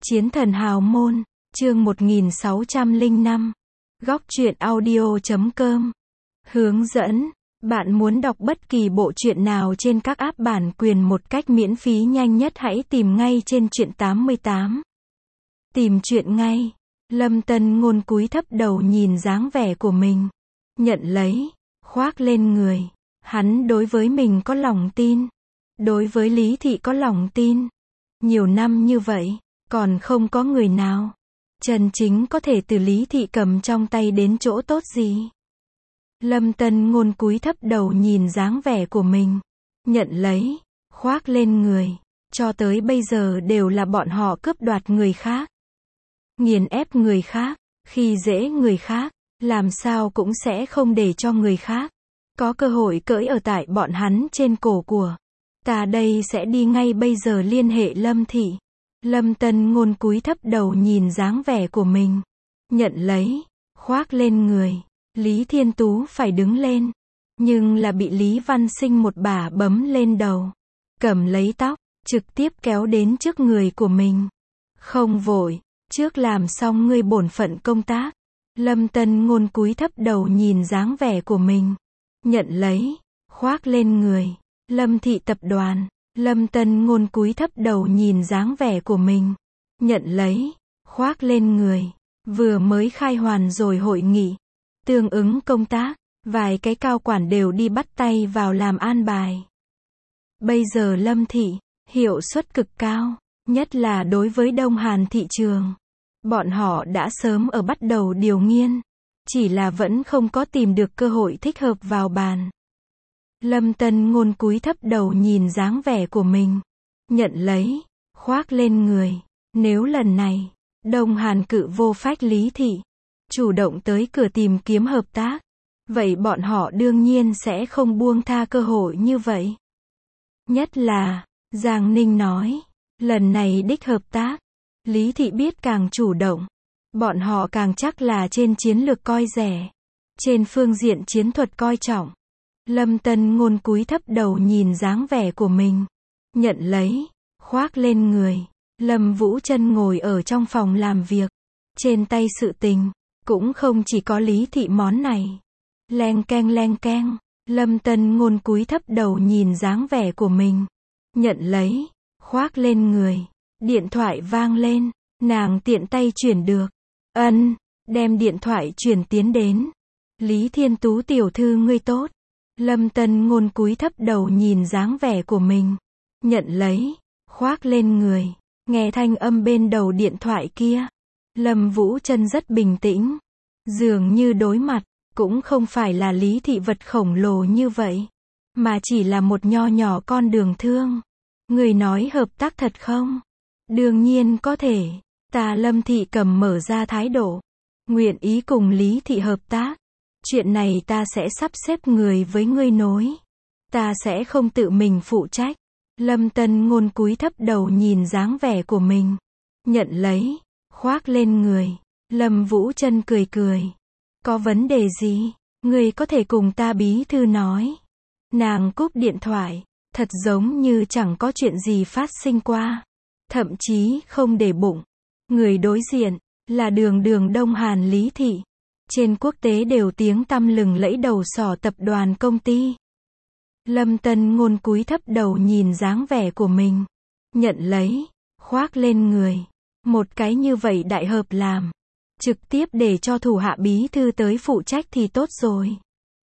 Chiến thần hào môn, chương 1605. Góc truyện audio.com. Hướng dẫn. Bạn muốn đọc bất kỳ bộ truyện nào trên các app bản quyền một cách miễn phí nhanh nhất hãy tìm ngay trên truyện 88. Tìm truyện ngay. Lâm Tân Ngôn cúi thấp đầu nhìn dáng vẻ của mình. Nhận lấy, khoác lên người. Hắn đối với mình có lòng tin. Đối với Lý Thị có lòng tin. Nhiều năm như vậy, còn không có người nào chân chính có thể từ Lý Thị cầm trong tay đến chỗ tốt gì. Lâm Tân Ngôn cúi thấp đầu nhìn dáng vẻ của mình. Nhận lấy, khoác lên người. Cho tới bây giờ đều là bọn họ cướp đoạt người khác. Nghiền ép người khác, khi dễ người khác, làm sao cũng sẽ không để cho người khác có cơ hội cưỡi ở tại bọn hắn trên cổ của. Ta đây sẽ đi ngay bây giờ liên hệ Lâm Thị. Lâm Tân Ngôn cúi thấp đầu nhìn dáng vẻ của mình. Nhận lấy, khoác lên người. Lý Thiên Tú phải đứng lên. Nhưng là bị Lý Văn Sinh một bà bấm lên đầu. Cầm lấy tóc, trực tiếp kéo đến trước người của mình. Không vội, trước làm xong ngươi bổn phận công tác. Lâm Tân Ngôn cúi thấp đầu nhìn dáng vẻ của mình. Nhận lấy, khoác lên người. Lâm Thị tập đoàn. Lâm Tân Ngôn cúi thấp đầu nhìn dáng vẻ của mình. Nhận lấy, khoác lên người. Vừa mới khai hoàn rồi hội nghị. Tương ứng công tác, vài cái cao quản đều đi bắt tay vào làm an bài. Bây giờ Lâm Thị, hiệu suất cực cao, nhất là đối với Đông Hàn thị trường. Bọn họ đã sớm ở bắt đầu điều nghiên, chỉ là vẫn không có tìm được cơ hội thích hợp vào bàn. Lâm Tân Ngôn cúi thấp đầu nhìn dáng vẻ của mình. Nhận lấy, khoác lên người. Nếu lần này, Đông Hàn cự vô phách Lý Thị chủ động tới cửa tìm kiếm hợp tác, vậy bọn họ đương nhiên sẽ không buông tha cơ hội như vậy. Nhất là, Giang Ninh nói, lần này đích hợp tác, Lý Thị biết càng chủ động, bọn họ càng chắc là trên chiến lược coi rẻ, trên phương diện chiến thuật coi trọng. Lâm Tân Ngôn cúi thấp đầu nhìn dáng vẻ của mình. Nhận lấy, khoác lên người. Lâm Vũ Trân ngồi ở trong phòng làm việc. Trên tay sự tình, cũng không chỉ có Lý Thị món này. Leng keng, Lâm Tân Ngôn cúi thấp đầu nhìn dáng vẻ của mình. Nhận lấy, khoác lên người. Điện thoại vang lên, nàng tiện tay chuyển được. Đem điện thoại chuyển tiến đến. Lý Thiên Tú tiểu thư ngươi tốt. Lâm Tân Ngôn cúi thấp đầu nhìn dáng vẻ của mình. Nhận lấy, khoác lên người. Nghe thanh âm bên đầu điện thoại kia. Lâm Vũ Trân rất bình tĩnh. Dường như đối mặt, cũng không phải là Lý Thị vật khổng lồ như vậy. Mà chỉ là một nho nhỏ con đường thương. Người nói hợp tác thật không? Đương nhiên có thể. Ta Lâm Thị cầm mở ra thái độ. Nguyện ý cùng Lý Thị hợp tác. Chuyện này ta sẽ sắp xếp người với ngươi nối. Ta sẽ không tự mình phụ trách. Lâm Tân Ngôn cúi thấp đầu nhìn dáng vẻ của mình. Nhận lấy, khoác lên người. Lâm Vũ Trân cười cười. Có vấn đề gì? Ngươi có thể cùng ta bí thư nói. Nàng cúp điện thoại. Thật giống như chẳng có chuyện gì phát sinh qua. Thậm chí không để bụng. Người đối diện, là đường Đông Hàn Lý Thị. Trên quốc tế đều tiếng tăm lừng lẫy đầu sỏ tập đoàn công ty. Lâm Tân Ngôn cúi thấp đầu nhìn dáng vẻ của mình. Nhận lấy, khoác lên người. Một cái như vậy đại hợp làm. Trực tiếp để cho thủ hạ bí thư tới phụ trách thì tốt rồi.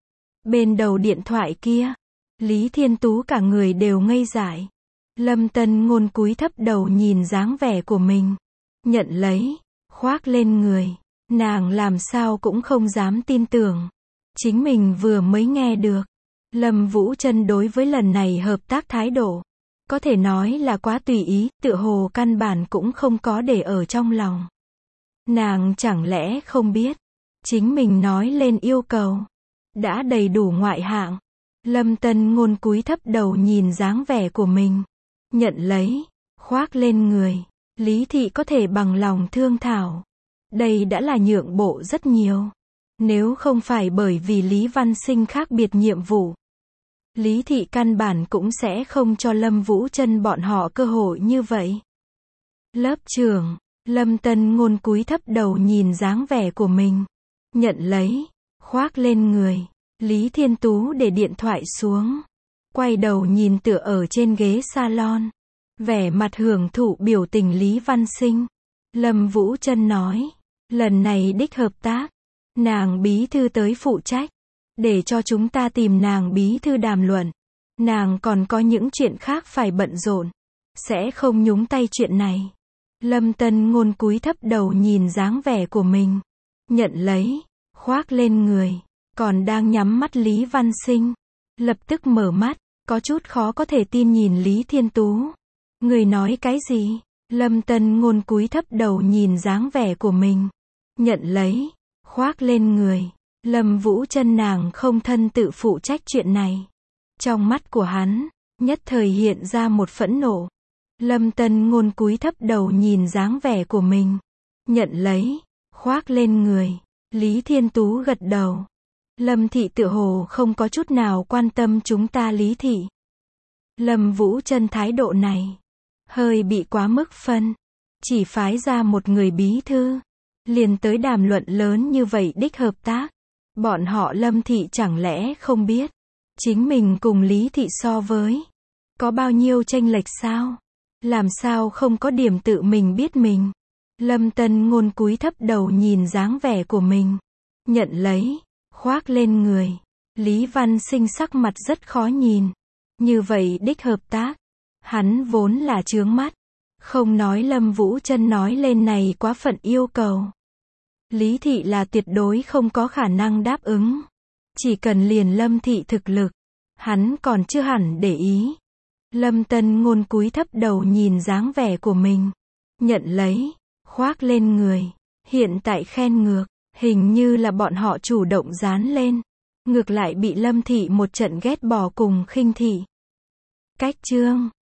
Bên đầu điện thoại kia, Lý Thiên Tú cả người đều ngây dại. Lâm Tân Ngôn cúi thấp đầu nhìn dáng vẻ của mình. Nhận lấy, khoác lên người. Nàng làm sao cũng không dám tin tưởng. Chính mình vừa mới nghe được. Lâm Vũ Trân đối với lần này hợp tác thái độ. Có thể nói là quá tùy ý, tựa hồ căn bản cũng không có để ở trong lòng. Nàng chẳng lẽ không biết. Chính mình nói lên yêu cầu. Đã đầy đủ ngoại hạng. Lâm Tân Ngôn cúi thấp đầu nhìn dáng vẻ của mình. Nhận lấy, khoác lên người. Lý Thị có thể bằng lòng thương thảo. Đây đã là nhượng bộ rất nhiều. Nếu không phải bởi vì Lý Văn Sinh khác biệt nhiệm vụ, Lý Thị căn bản cũng sẽ không cho Lâm Vũ Trân bọn họ cơ hội như vậy. Lớp trưởng, Lâm Tân Ngôn cúi thấp đầu nhìn dáng vẻ của mình. Nhận lấy, khoác lên người. Lý Thiên Tú để điện thoại xuống. Quay đầu nhìn tựa ở trên ghế salon. Vẻ mặt hưởng thụ biểu tình Lý Văn Sinh. Lâm Vũ Trân nói. Lần này đích hợp tác. Nàng bí thư tới phụ trách. Để cho chúng ta tìm nàng bí thư đàm luận. Nàng còn có những chuyện khác phải bận rộn. Sẽ không nhúng tay chuyện này. Lâm Tân Ngôn cúi thấp đầu nhìn dáng vẻ của mình. Nhận lấy, khoác lên người. Còn đang nhắm mắt Lý Văn Sinh. Lập tức mở mắt, có chút khó có thể tin nhìn Lý Thiên Tú. Người nói cái gì? Lâm Tân Ngôn cúi thấp đầu nhìn dáng vẻ của mình. Nhận lấy, khoác lên người. Lâm Vũ Trân nàng không thân tự phụ trách chuyện này. Trong mắt của hắn, nhất thời hiện ra một phẫn nộ. Lâm Tân Ngôn cúi thấp đầu nhìn dáng vẻ của mình. Nhận lấy, khoác lên người. Lý Thiên Tú gật đầu. Lâm thị tựa hồ không có chút nào quan tâm chúng ta Lý thị. Lâm Vũ Trân thái độ này hơi bị quá mức phân. Chỉ phái ra một người bí thư, liền tới đàm luận lớn như vậy đích hợp tác. Bọn họ Lâm thị chẳng lẽ không biết chính mình cùng Lý thị so với có bao nhiêu chênh lệch sao? Làm sao không có điểm tự mình biết mình? Lâm Tân Ngôn cúi thấp đầu nhìn dáng vẻ của mình. Nhận lấy, khoác lên người. Lý Văn Sinh sắc mặt rất khó nhìn. Như vậy đích hợp tác. Hắn vốn là chướng mắt. Không nói Lâm Vũ Trân nói lên này quá phận yêu cầu. Lý thị là tuyệt đối không có khả năng đáp ứng. Chỉ cần liền Lâm thị thực lực, hắn còn chưa hẳn để ý. Lâm Tân Ngôn cúi thấp đầu nhìn dáng vẻ của mình. Nhận lấy, khoác lên người. Hiện tại khen ngược, hình như là bọn họ chủ động dán lên. Ngược lại bị Lâm thị một trận ghét bỏ cùng khinh thị. Cách chương